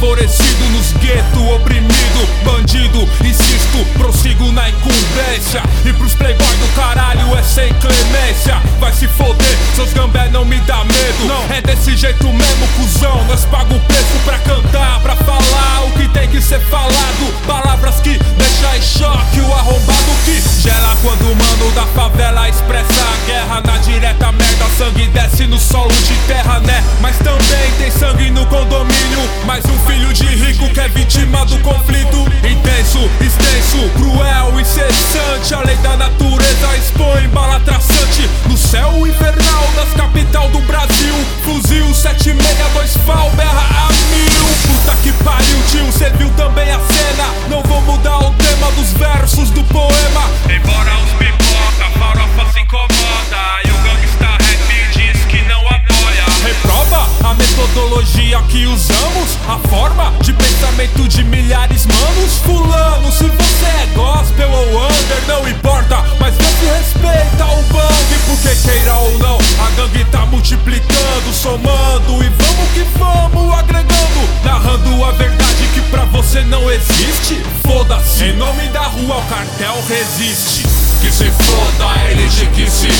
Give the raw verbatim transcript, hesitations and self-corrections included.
desfavorecido nos gueto, oprimido, bandido, insisto, prossigo na incumbência. E pros playboy do caralho é sem clemência. Vai se foder, seus gambé não me dá medo. Não, é desse jeito mesmo, cuzão. Nós paga o preço pra cantar, pra falar o que tem que ser falado. Palavras que deixam em choque o arrombado que gela quando o mano da favela expressa a guerra. Na direta merda, sangue desce no solo de terra, né? Mas também tem sangue no condomínio. Mais um filho de rico que é vítima do conflito intenso, extenso, cruel, incessante. A lei da natureza expõe bala traçante no céu infernal das capital do Brasil. Fuzil sete seis dois FAL berra a mil. Puta que pariu, tio, cê viu também a cena. Não vou mudar o tema dos versos do poema. Embora os pipoca, farofa se incomoda e o gangsta rap diz que não apoia. Reprova a metodologia que usamos, a forma de pensamento de milhares manos. Fulano, se você é gospel ou under, não importa, mas vê se respeita o bang. Porque queira ou não, a gangue tá multiplicando, somando e vamos que vamos agregando, narrando a verdade que pra você não existe. Foda-se, em nome da rua o cartel resiste. Que se foda a elite que se